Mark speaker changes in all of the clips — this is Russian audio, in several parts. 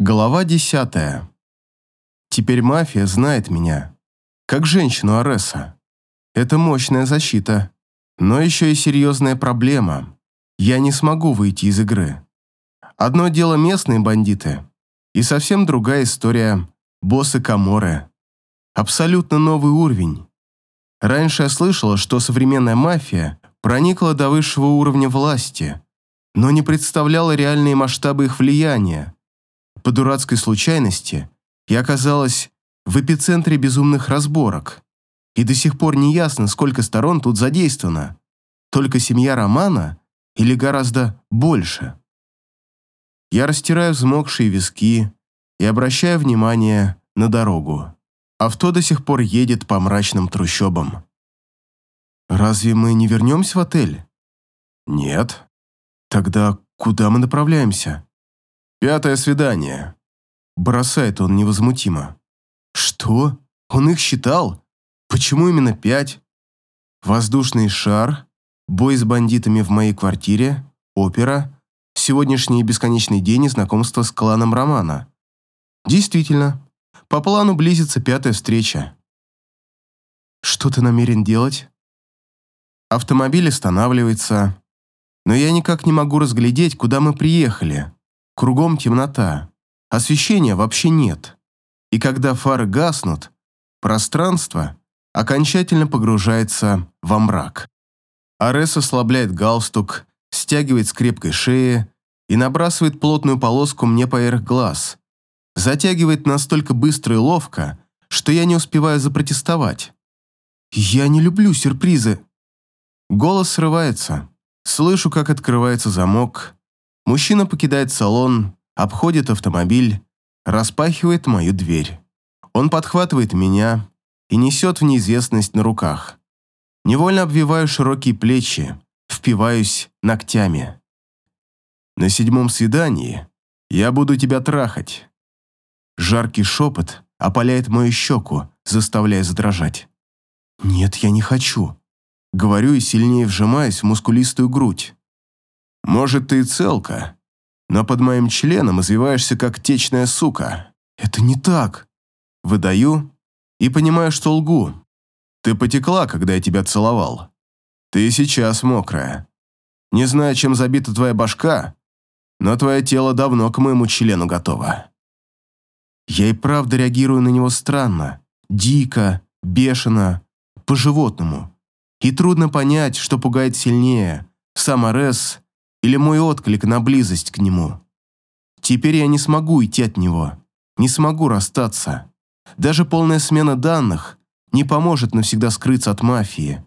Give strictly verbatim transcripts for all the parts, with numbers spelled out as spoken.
Speaker 1: Глава десятая. Теперь мафия знает меня, как женщину Ареса. Это мощная защита, но еще и серьезная проблема. Я не смогу выйти из игры. Одно дело местные бандиты, и совсем другая история боссы Каморры. Абсолютно новый уровень. Раньше я слышала, что современная мафия проникла до высшего уровня власти, но не представляла реальные масштабы их влияния. По дурацкой случайности я оказалась в эпицентре безумных разборок, и до сих пор не ясно, сколько сторон тут задействовано. Только семья Романа или гораздо больше? Я растираю взмокшие виски и обращаю внимание на дорогу. Авто до сих пор едет по мрачным трущобам. Разве мы не вернемся в отель? Нет. Тогда куда мы направляемся? Пятое свидание. Бросает он невозмутимо. Что? Он их считал? Почему именно пять? Воздушный шар, бой с бандитами в моей квартире, опера, сегодняшний бесконечный день и знакомство с кланом Романа. Действительно, по плану близится пятая встреча. Что ты намерен делать? Автомобиль останавливается, но я никак не могу разглядеть, куда мы приехали. Кругом темнота, освещения вообще нет. И когда фары гаснут, пространство окончательно погружается во мрак. Арес ослабляет галстук, стягивает с крепкой шеи и набрасывает плотную полоску мне поверх глаз. Затягивает настолько быстро и ловко, что я не успеваю запротестовать. «Я не люблю сюрпризы». Голос срывается. Слышу, как открывается замок. Мужчина покидает салон, обходит автомобиль, распахивает мою дверь. Он подхватывает меня и несет в неизвестность на руках. Невольно обвиваю широкие плечи, впиваюсь ногтями. На седьмом свидании я буду тебя трахать. Жаркий шепот опаляет мою щеку, заставляя задрожать. Нет, я не хочу. Говорю и сильнее вжимаюсь в мускулистую грудь. Может, ты и целка, но под моим членом извиваешься, как течная сука. Это не так. Выдаю и понимаю, что лгу. Ты потекла, когда я тебя целовал. Ты сейчас мокрая. Не знаю, чем забита твоя башка, но твое тело давно к моему члену готово. Я и правда реагирую на него странно, дико, бешено, по-животному. И трудно понять, что пугает сильнее, сам Арес или мой отклик на близость к нему. Теперь я не смогу идти от него, не смогу расстаться. Даже полная смена данных не поможет навсегда скрыться от мафии.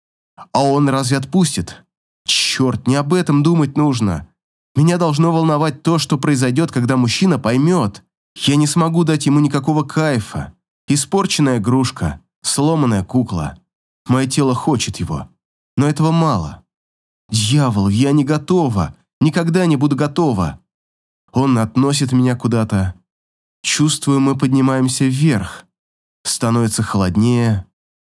Speaker 1: А он разве отпустит? Черт, не об этом думать нужно. Меня должно волновать то, что произойдет, когда мужчина поймет. Я не смогу дать ему никакого кайфа. Испорченная игрушка, сломанная кукла. Мое тело хочет его, но этого мало. Дьявол, я не готова, никогда не буду готова. Он относит меня куда-то. Чувствую, мы поднимаемся вверх. Становится холоднее.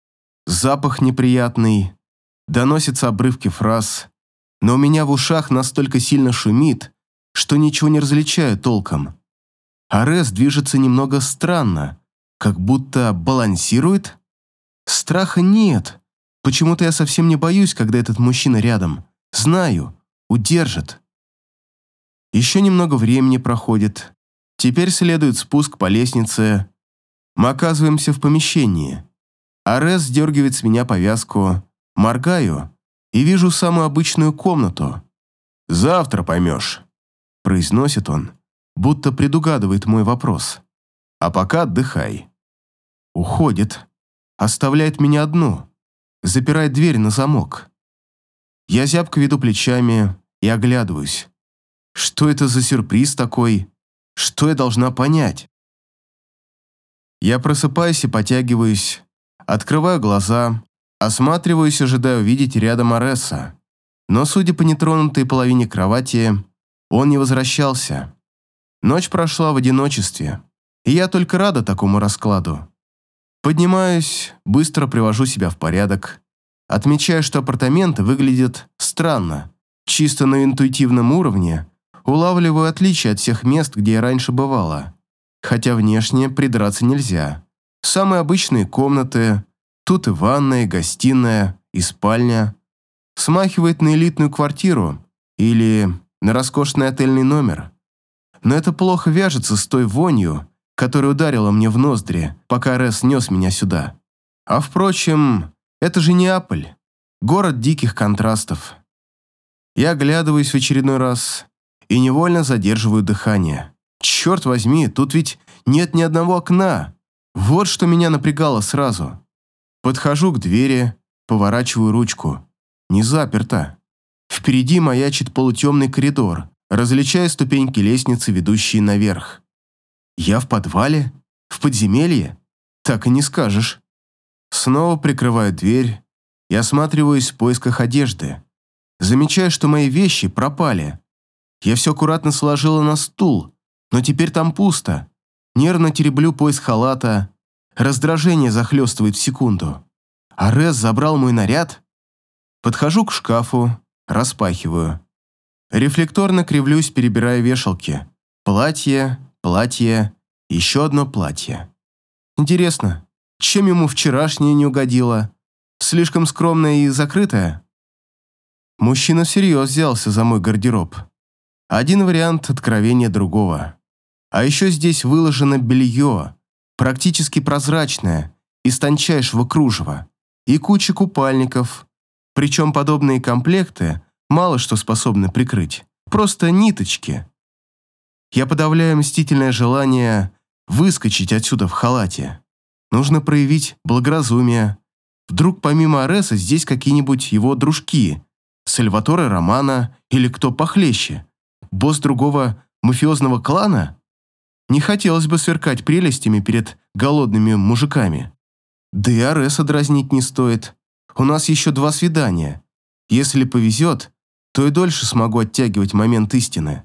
Speaker 1: Запах неприятный. Доносятся обрывки фраз. Но у меня в ушах настолько сильно шумит, что ничего не различаю толком. Арес движется немного странно, как будто балансирует. Страха нет. Почему-то я совсем не боюсь, когда этот мужчина рядом. Знаю, удержит. Еще немного времени проходит. Теперь следует спуск по лестнице. Мы оказываемся в помещении. Арес сдергивает с меня повязку. Моргаю и вижу самую обычную комнату. «Завтра поймешь», – произносит он, будто предугадывает мой вопрос. «А пока отдыхай». Уходит. Оставляет меня одну. Запирает дверь на замок. Я зябко веду плечами и оглядываюсь. Что это за сюрприз такой? Что я должна понять? Я просыпаюсь и потягиваюсь, открываю глаза, осматриваюсь, ожидая увидеть рядом Ареса. Но, судя по нетронутой половине кровати, он не возвращался. Ночь прошла в одиночестве, и я только рада такому раскладу. Поднимаюсь, быстро привожу себя в порядок. Отмечаю, что апартаменты выглядят странно. Чисто на интуитивном уровне улавливаю отличия от всех мест, где я раньше бывала. Хотя внешне придраться нельзя. Самые обычные комнаты, тут и ванная, и гостиная, и спальня. Смахивает на элитную квартиру или на роскошный отельный номер. Но это плохо вяжется с той вонью, которая ударила мне в ноздри, пока Арес нес меня сюда. А впрочем, это же Неаполь, город диких контрастов. Я оглядываюсь в очередной раз и невольно задерживаю дыхание. Черт возьми, тут ведь нет ни одного окна. Вот что меня напрягало сразу. Подхожу к двери, поворачиваю ручку. Не заперто. Впереди маячит полутемный коридор, различая ступеньки лестницы, ведущие наверх. Я в подвале? В подземелье? Так и не скажешь. Снова прикрываю дверь и осматриваюсь в поисках одежды. Замечаю, что мои вещи пропали. Я все аккуратно сложила на стул, но теперь там пусто. Нервно тереблю пояс халата. Раздражение захлестывает в секунду. Арес забрал мой наряд? Подхожу к шкафу, распахиваю. Рефлекторно кривлюсь, перебирая вешалки. Платье, платье, еще одно платье. Интересно, чем ему вчерашнее не угодило? Слишком скромное и закрытое? Мужчина всерьез взялся за мой гардероб. Один вариант откровения другого. А еще здесь выложено белье, практически прозрачное, из тончайшего кружева, и куча купальников. Причем подобные комплекты мало что способны прикрыть. Просто ниточки. Я подавляю мстительное желание выскочить отсюда в халате. Нужно проявить благоразумие. Вдруг помимо Ареса здесь какие-нибудь его дружки, Сальваторе Романо или кто похлеще, босс другого мафиозного клана? Не хотелось бы сверкать прелестями перед голодными мужиками. Да и Ареса дразнить не стоит. У нас еще два свидания. Если повезет, то и дольше смогу оттягивать момент истины.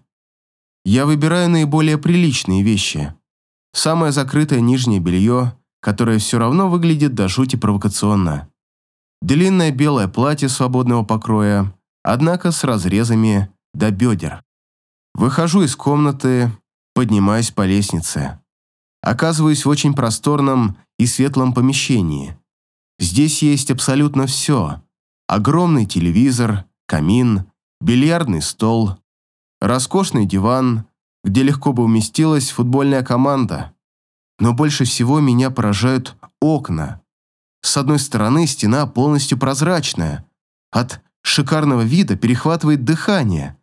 Speaker 1: Я выбираю наиболее приличные вещи. Самое закрытое нижнее белье, которое все равно выглядит до жути провокационно. Длинное белое платье свободного покроя, однако с разрезами до бедер. Выхожу из комнаты, поднимаюсь по лестнице. Оказываюсь в очень просторном и светлом помещении. Здесь есть абсолютно все. Огромный телевизор, камин, бильярдный стол, роскошный диван, где легко бы уместилась футбольная команда. Но больше всего меня поражают окна. С одной стороны стена полностью прозрачная. От шикарного вида перехватывает дыхание.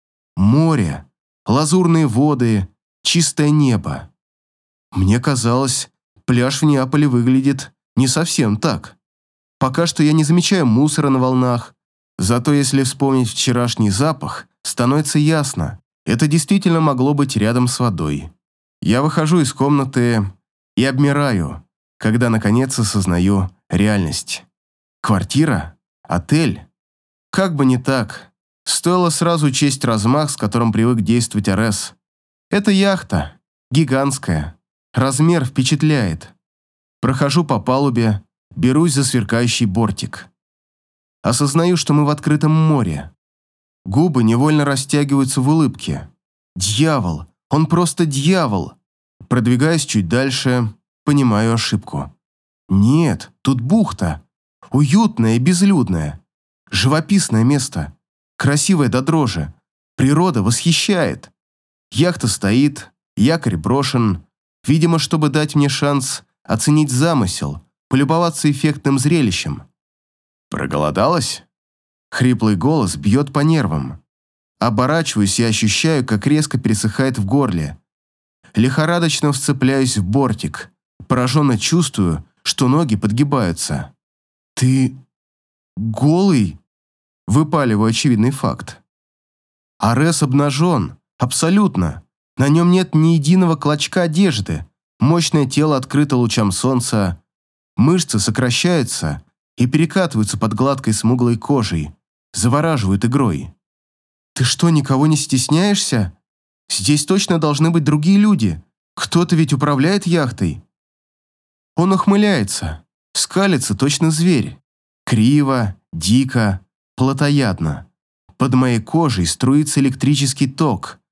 Speaker 1: Море, лазурные воды, чистое небо. Мне казалось, пляж в Неаполе выглядит не совсем так. Пока что я не замечаю мусора на волнах, зато если вспомнить вчерашний запах, становится ясно, это действительно могло быть рядом с водой. Я выхожу из комнаты и обмираю, когда наконец осознаю реальность. Квартира? Отель? Как бы не так. Стоило сразу учесть размах, с которым привык действовать Арес. Это яхта, гигантская. Размер впечатляет. Прохожу по палубе, берусь за сверкающий бортик. Осознаю, что мы в открытом море. Губы невольно растягиваются в улыбке. Дьявол! Он просто дьявол! Продвигаясь чуть дальше, понимаю ошибку. Нет, тут бухта. Уютная и безлюдная. Живописное место. Красивое до дрожи. Природа восхищает. Яхта стоит, якорь брошен. Видимо, чтобы дать мне шанс оценить замысел, полюбоваться эффектным зрелищем. Проголодалась? Хриплый голос бьет по нервам. Оборачиваюсь и ощущаю, как резко пересыхает в горле. Лихорадочно вцепляюсь в бортик. Пораженно чувствую, что ноги подгибаются. «Ты голый?» Выпаливаю очевидный факт. Арес обнажен. Абсолютно. На нем нет ни единого клочка одежды. Мощное тело открыто лучам солнца. Мышцы сокращаются и перекатываются под гладкой смуглой кожей. Завораживают игрой. «Ты что, никого не стесняешься? Здесь точно должны быть другие люди. Кто-то ведь управляет яхтой». Он ухмыляется. Скалится точно зверь. Криво, дико, плотоядно. Под моей кожей струится электрический ток.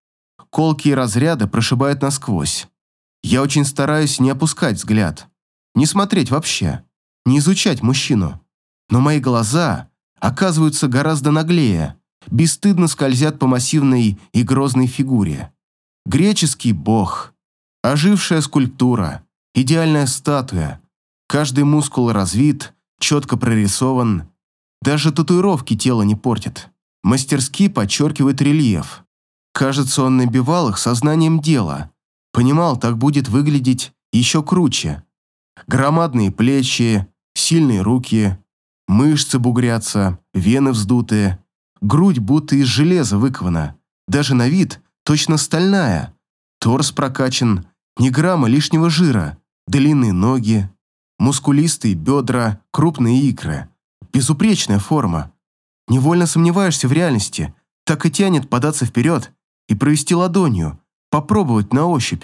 Speaker 1: Колкие разряды прошибают насквозь. Я очень стараюсь не опускать взгляд, не смотреть вообще, не изучать мужчину. Но мои глаза оказываются гораздо наглее, бесстыдно скользят по массивной и грозной фигуре. Греческий бог, ожившая скульптура, идеальная статуя. Каждый мускул развит, четко прорисован. Даже татуировки тело не портят. Мастерски подчеркивает рельеф. Кажется, он набивал их сознанием дела. Понимал, так будет выглядеть еще круче. Громадные плечи, сильные руки, мышцы бугрятся, вены вздутые, грудь будто из железа выкована, даже на вид точно стальная. Торс прокачан, ни грамма лишнего жира, длинные ноги, мускулистые бедра, крупные икры. Безупречная форма. Невольно сомневаешься в реальности, так и тянет податься вперед и провести ладонью, попробовать на ощупь.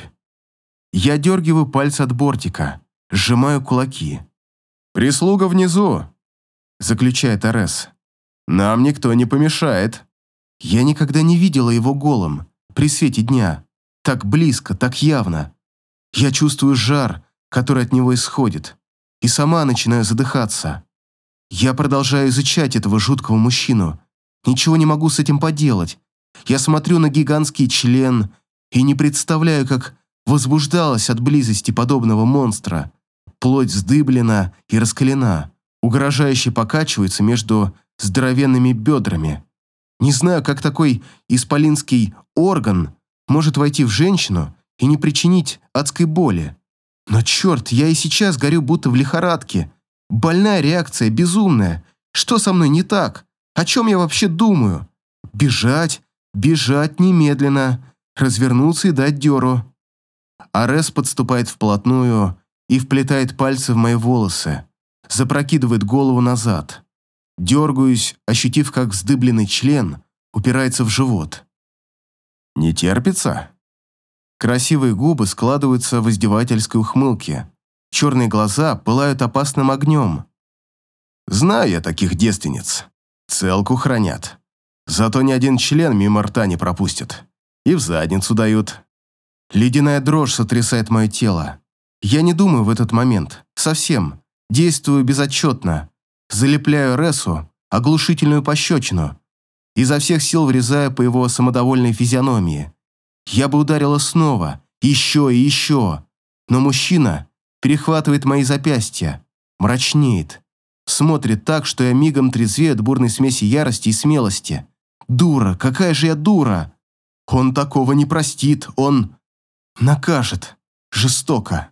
Speaker 1: Я дергиваю пальцы от бортика, сжимаю кулаки. «Прислуга внизу», — заключает Арес. «Нам никто не помешает». Я никогда не видела его голым, при свете дня. Так близко, так явно. Я чувствую жар, который от него исходит, и сама начинаю задыхаться. Я продолжаю изучать этого жуткого мужчину. Ничего не могу с этим поделать. Я смотрю на гигантский член и не представляю, как возбуждалась от близости подобного монстра. Плоть вздыблена и раскалена, угрожающе покачивается между здоровенными бедрами. Не знаю, как такой исполинский орган может войти в женщину и не причинить адской боли. Но черт, я и сейчас горю будто в лихорадке. Больная реакция, безумная. Что со мной не так? О чем я вообще думаю? Бежать, бежать немедленно, развернуться и дать дёру. Арес подступает вплотную и вплетает пальцы в мои волосы, запрокидывает голову назад. Дергаюсь, ощутив, как вздыбленный член упирается в живот. «Не терпится?» Красивые губы складываются в издевательской ухмылке. Черные глаза пылают опасным огнем. Знаю я таких девственниц. Целку хранят. Зато ни один член мимо рта не пропустят. И в задницу дают. Ледяная дрожь сотрясает мое тело. Я не думаю в этот момент. Совсем. Действую безотчетно. Залепляю Ресу оглушительную пощечину. Изо всех сил врезаю по его самодовольной физиономии. Я бы ударила снова, еще и еще. Но мужчина перехватывает мои запястья, мрачнеет, смотрит так, что я мигом трезвею от бурной смеси ярости и смелости. Дура, какая же я дура! Он такого не простит, он накажет, жестоко.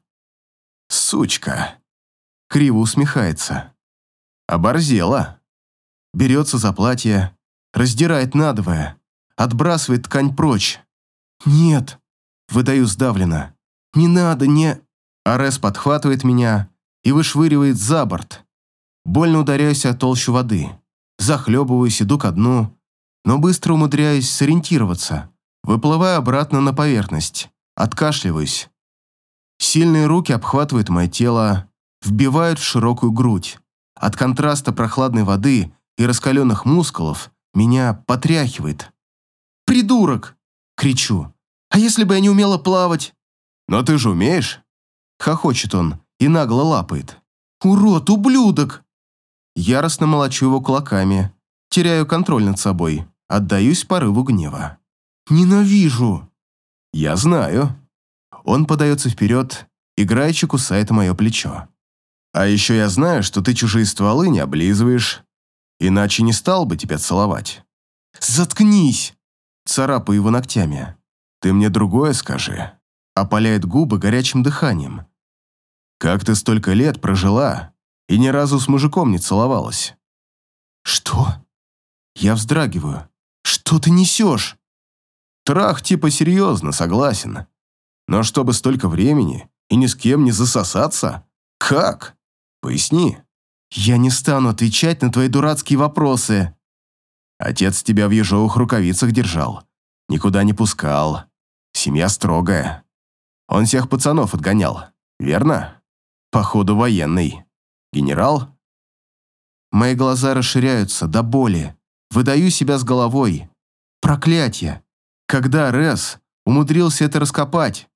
Speaker 1: Сучка. Криво усмехается. Оборзела. Берется за платье, раздирает надвое, отбрасывает ткань прочь. «Нет», — выдаю сдавленно, — «не надо, не...» Арес подхватывает меня и вышвыривает за борт. Больно ударяюсь о толщу воды. Захлебываюсь, иду ко дну, но быстро умудряюсь сориентироваться. Выплываю обратно на поверхность. Откашливаюсь. Сильные руки обхватывают мое тело, вбивают в широкую грудь. От контраста прохладной воды и раскаленных мускулов меня потряхивает. «Придурок!» — кричу. «А если бы я не умела плавать?» «Но ты же умеешь?» Хохочет он и нагло лапает. «Урод, ублюдок!» Яростно молочу его кулаками, теряю контроль над собой, отдаюсь порыву гнева. «Ненавижу!» «Я знаю». Он подается вперед, играючи кусает мое плечо. «А еще я знаю, что ты чужие стволы не облизываешь, иначе не стал бы тебя целовать». «Заткнись!» Царапаю его ногтями. «Ты мне другое скажи». Опаляет губы горячим дыханием. «Как ты столько лет прожила и ни разу с мужиком не целовалась?» «Что?» Я вздрагиваю. «Что ты несешь?» «Трах типа серьезно, согласен. Но чтобы столько времени и ни с кем не засосаться? Как? Поясни». «Я не стану отвечать на твои дурацкие вопросы». «Отец тебя в ежовых рукавицах держал. Никуда не пускал. Семья строгая. Он всех пацанов отгонял, верно? Походу военный. Генерал?» Мои глаза расширяются до боли. Выдаю себя с головой. Проклятье. Когда Рес умудрился это раскопать.